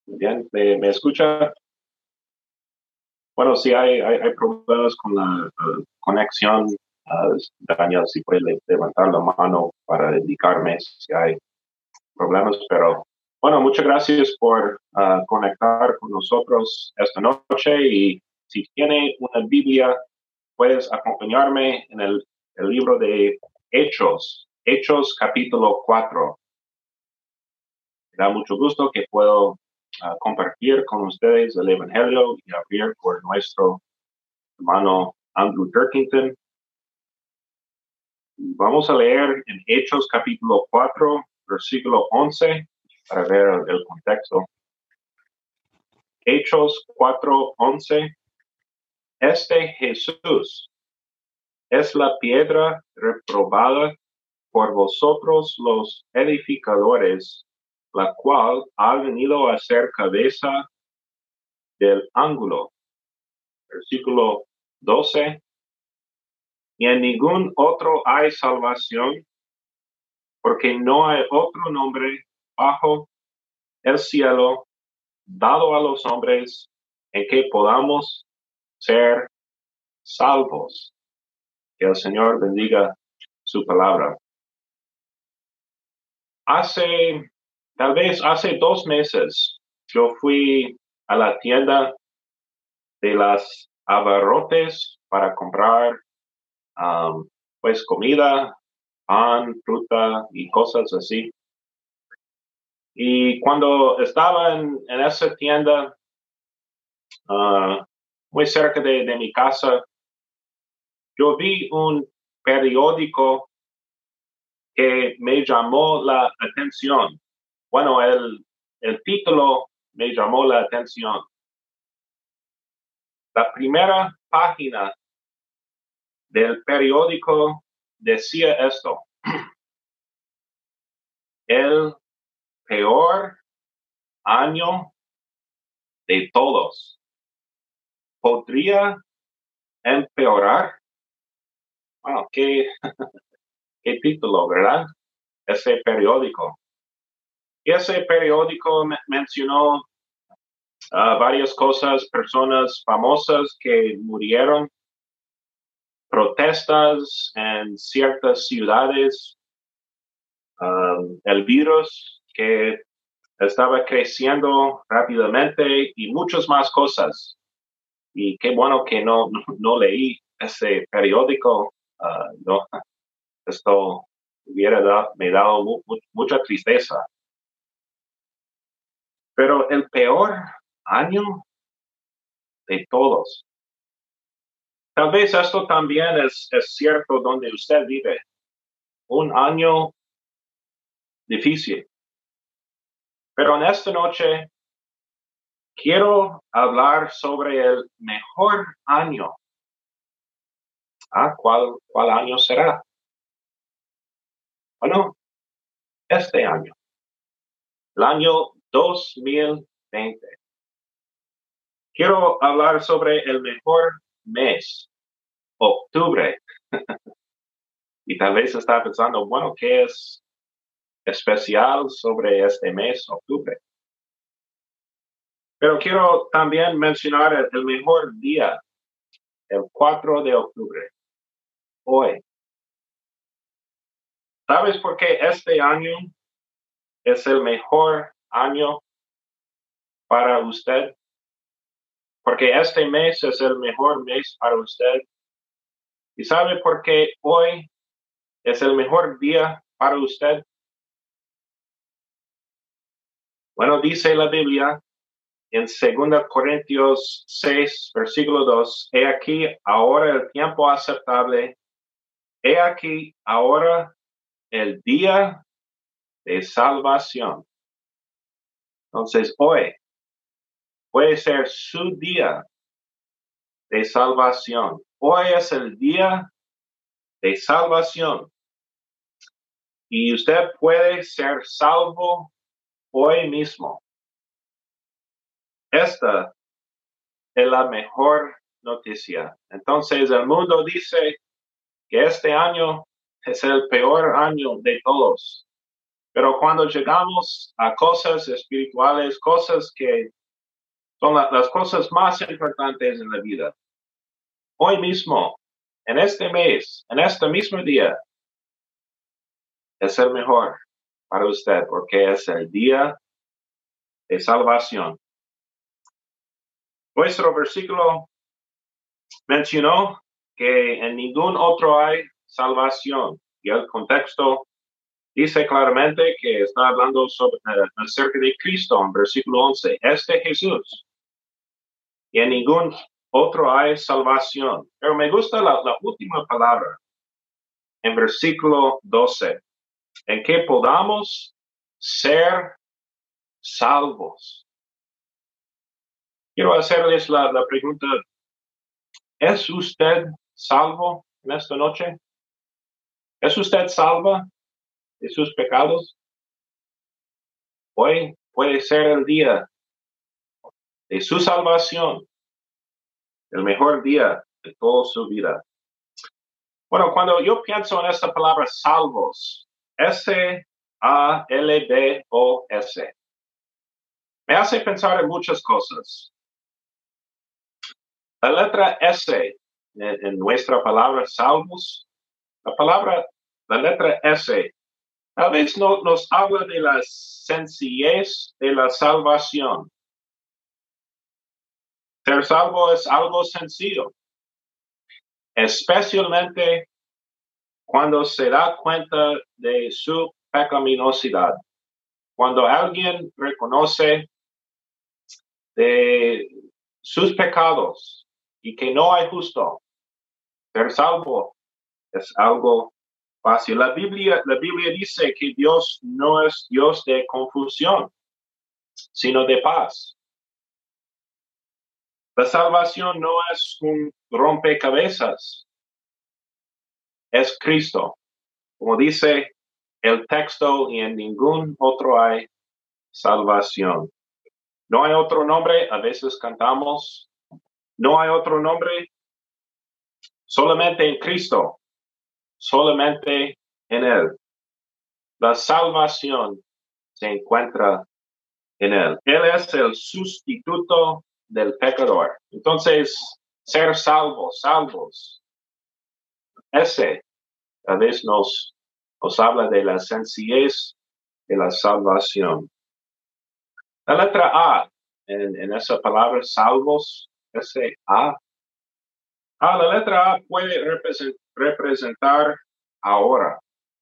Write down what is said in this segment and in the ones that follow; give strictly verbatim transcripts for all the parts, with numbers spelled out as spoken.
Bien, ¿me, me escucha? Bueno, sí hay, hay, hay problemas con la uh, conexión. Uh, Daniel, si puede le- levantar la mano para indicarme si hay problemas, pero bueno, muchas gracias por uh, conectar con nosotros esta noche y si tiene una Biblia, puedes acompañarme en el, el libro de Hechos, Hechos capítulo cuatro. Me da mucho gusto que puedo uh, compartir con ustedes el Evangelio y abrir por nuestro hermano Andrew Turkington. Vamos a leer en Hechos capítulo cuatro, versículo once, para ver el, el contexto. Hechos cuatro, once. Este Jesús es la piedra reprobada por vosotros los edificadores, la cual ha venido a ser cabeza del ángulo. Versículo doce. Y en ningún otro hay salvación, porque no hay otro nombre bajo el cielo dado a los hombres en que podamos ser salvos. Que el Señor bendiga su palabra. Hace, tal vez hace dos meses, yo fui a la tienda de las abarrotes para comprar um, pues comida, pan, fruta y cosas así. Y cuando estaba en, en esa tienda, uh, muy cerca de, de mi casa, yo vi un periódico que me llamó la atención. Bueno, el, el título me llamó la atención. La primera página del periódico decía esto: el peor año de todos. ¿Podría empeorar? Bueno, qué, qué título, ¿verdad? Ese periódico. Y ese periódico me mencionó uh, varias cosas, personas famosas que murieron, protestas en ciertas ciudades, um, el virus que estaba creciendo rápidamente y muchas más cosas. Y qué bueno que no, no, no leí ese periódico. Uh, no, esto hubiera dado, me dado mu, mu, mucha tristeza. Pero el peor año de todos. Tal vez esto también es, es cierto donde usted vive. Un año difícil. Pero en esta noche quiero hablar sobre el mejor año. ¿Ah? ¿Cuál, cuál año será? Bueno, este año. El año dos mil veinte. Quiero hablar sobre el mejor mes, octubre. Y tal vez está pensando, bueno, ¿qué es especial sobre este mes, octubre? Pero quiero también mencionar el, el mejor día, el cuatro de octubre, hoy. ¿Sabes por qué este año es el mejor año para usted? Porque este mes es el mejor mes para usted. ¿Y sabe por qué hoy es el mejor día para usted? Bueno, dice la Biblia en segunda Corintios seis, versículo dos, he aquí ahora el tiempo aceptable, he aquí ahora el día de salvación. Entonces, hoy puede ser su día de salvación. Hoy es el día de salvación. Y usted puede ser salvo hoy mismo. Esta es la mejor noticia. Entonces, el mundo dice que este año es el peor año de todos. Pero cuando llegamos a cosas espirituales, cosas que son la, las cosas más importantes en la vida, hoy mismo, en este mes, en este mismo día, es el mejor para usted porque es el día de salvación. Nuestro versículo mencionó que en ningún otro hay salvación. Y el contexto dice claramente que está hablando sobre, uh, acerca de Cristo en versículo once. Este Jesús. Y en ningún otro hay salvación. Pero me gusta la, la última palabra en versículo doce. En que podamos ser salvos. Quiero hacerles la, la pregunta. ¿Es usted salvo en esta noche? ¿Es usted salva de sus pecados? Hoy puede ser el día de su salvación, el mejor día de toda su vida. Bueno, cuando yo pienso en esta palabra salvos, S A L V O S, me hace pensar en muchas cosas. La letra S en, en nuestra palabra salvos, la palabra, la letra S, tal vez no, nos habla de la sencillez de la salvación. Ser salvo es algo sencillo, especialmente cuando se da cuenta de su pecaminosidad. Cuando alguien reconoce de sus pecados y que no hay justo, ser salvo es algo fácil. La Biblia, la Biblia dice que Dios no es Dios de confusión, sino de paz. La salvación no es un rompecabezas, es Cristo. Como dice el texto, y en ningún otro hay salvación. No hay otro nombre, a veces cantamos, no hay otro nombre, solamente en Cristo, solamente en Él. La salvación se encuentra en Él. Él es el sustituto del pecador. Entonces, ser salvos, salvos, ese a veces nos, nos habla de la sencillez de la salvación. La letra A en, en esa palabra salvos, ese A. Ah, la letra A puede represent, representar ahora.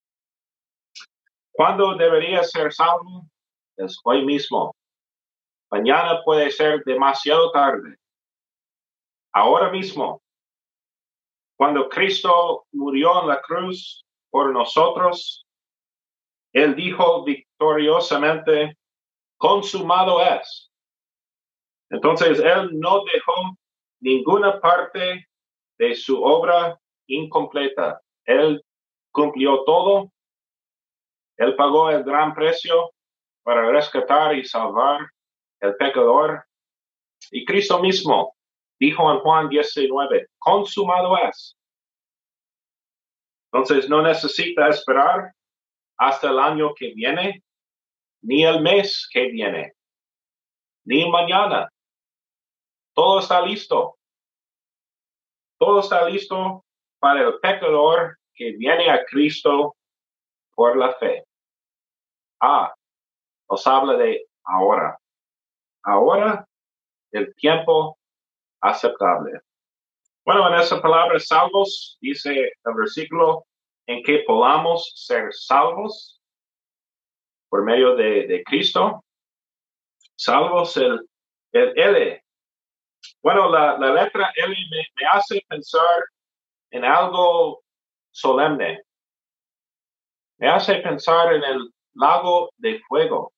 ¿Cuándo debería ser salvo? Es hoy mismo. Mañana puede ser demasiado tarde. Ahora mismo. Cuando Cristo murió en la cruz por nosotros, Él dijo victoriosamente, consumado es. Entonces, Él no dejó ninguna parte de su obra incompleta. Él cumplió todo. Él pagó el gran precio para rescatar y salvar al pecador. Y Cristo mismo dijo en Juan diecinueve, consumado es. Entonces no necesita esperar hasta el año que viene, ni el mes que viene, ni mañana. Todo está listo. Todo está listo para el pecador que viene a Cristo por la fe. Ah, nos habla de ahora. Ahora, el tiempo aceptable. Bueno, en esa palabra salvos, dice el versículo, en que podamos ser salvos por medio de, de Cristo. Salvos el, el L. Bueno, la, la letra L me, me hace pensar en algo solemne. Me hace pensar en el lago de fuego.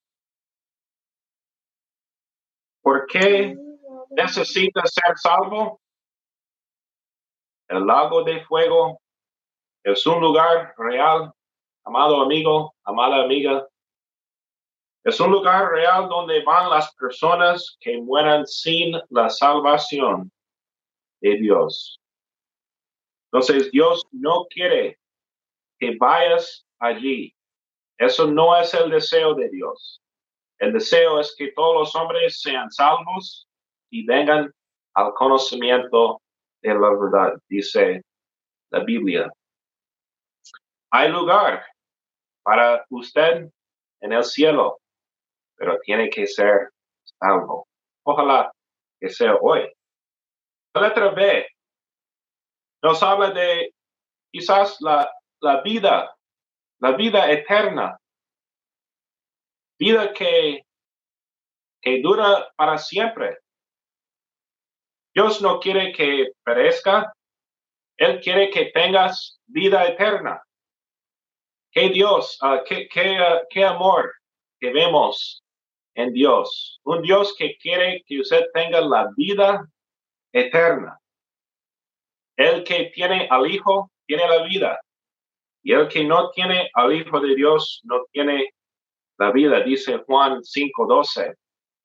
¿Por qué necesita ser salvo? El lago de fuego es un lugar real, amado amigo, amada amiga. Es un lugar real donde van las personas que mueran sin la salvación de Dios. Entonces, Dios no quiere que vayas allí. Eso no es el deseo de Dios. El deseo es que todos los hombres sean salvos y vengan al conocimiento de la verdad, dice la Biblia. Hay lugar para usted en el cielo, pero tiene que ser salvo. Ojalá que sea hoy. La letra B nos habla de quizás la, la vida, la vida eterna, vida que, que dura para siempre. Dios no quiere que perezca, Él quiere que tengas vida eterna. Qué Dios, uh, qué, qué, uh, qué amor que vemos en Dios. Un Dios que quiere que usted tenga la vida eterna. El que tiene al Hijo tiene la vida. Y el que no tiene al Hijo de Dios no tiene la vida, dice Juan cinco doce.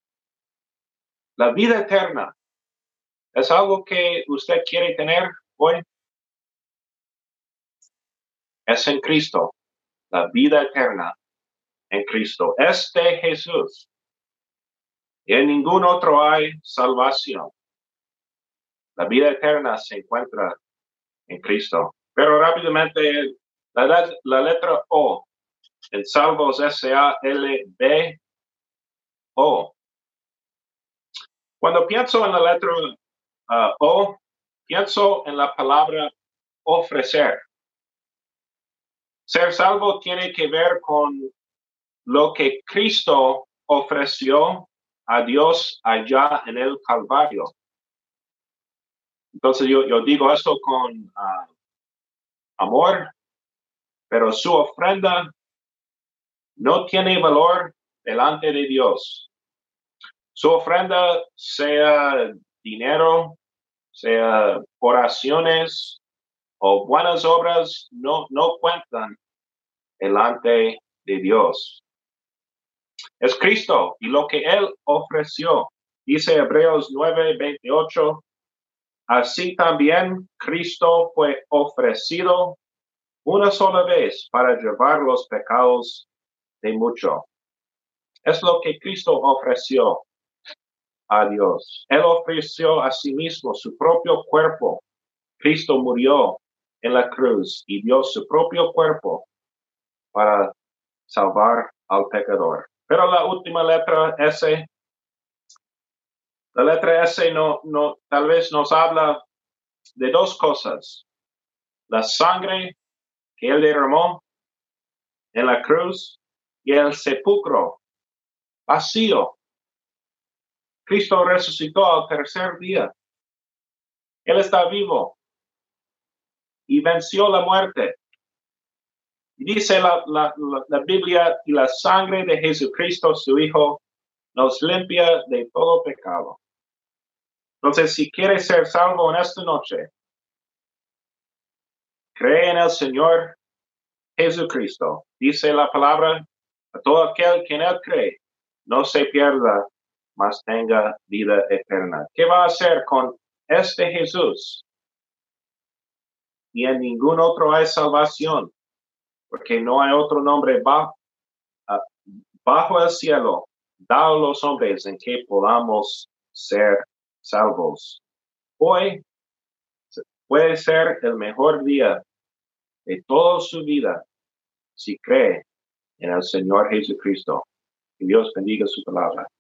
La vida eterna es algo que usted quiere tener hoy. Es en Cristo. La vida eterna en Cristo. Es de Jesús. Y en ningún otro hay salvación. La vida eterna se encuentra en Cristo. Pero rápidamente, la, la letra O, en Salmos S A L B O. Cuando pienso en la letra uh, O, pienso en la palabra ofrecer. Ser salvo tiene que ver con lo que Cristo ofreció a Dios allá en el Calvario. Entonces yo, yo digo esto con uh, amor, pero su ofrenda no tiene valor delante de Dios. Su ofrenda, sea dinero, sea oraciones o buenas obras, no, no cuentan delante de Dios. Es Cristo y lo que Él ofreció. Dice Hebreos nueve veintiocho, así también Cristo fue ofrecido una sola vez para llevar los pecados de muchos. Es lo que Cristo ofreció a Dios. Él ofreció a sí mismo su propio cuerpo. Cristo murió en la cruz y dio su propio cuerpo para salvar al pecador. Pero la última letra S, la letra S no, no, tal vez nos habla de dos cosas. La sangre que Él derramó en la cruz y el sepulcro vacío. Cristo resucitó al tercer día. Él está vivo y venció la muerte. Dice la, la, la, la Biblia, y la sangre de Jesucristo, su Hijo, nos limpia de todo pecado. Entonces, si quieres ser salvo en esta noche, cree en el Señor Jesucristo. Dice la palabra, a todo aquel que en Él cree, no se pierda, mas tenga vida eterna. ¿Qué va a hacer con este Jesús? Y en ningún otro hay salvación, porque no hay otro nombre bajo, bajo el cielo dado a los hombres en que podamos ser salvos. Hoy puede ser el mejor día de toda su vida si cree en el Señor Jesucristo. Que Dios bendiga su palabra.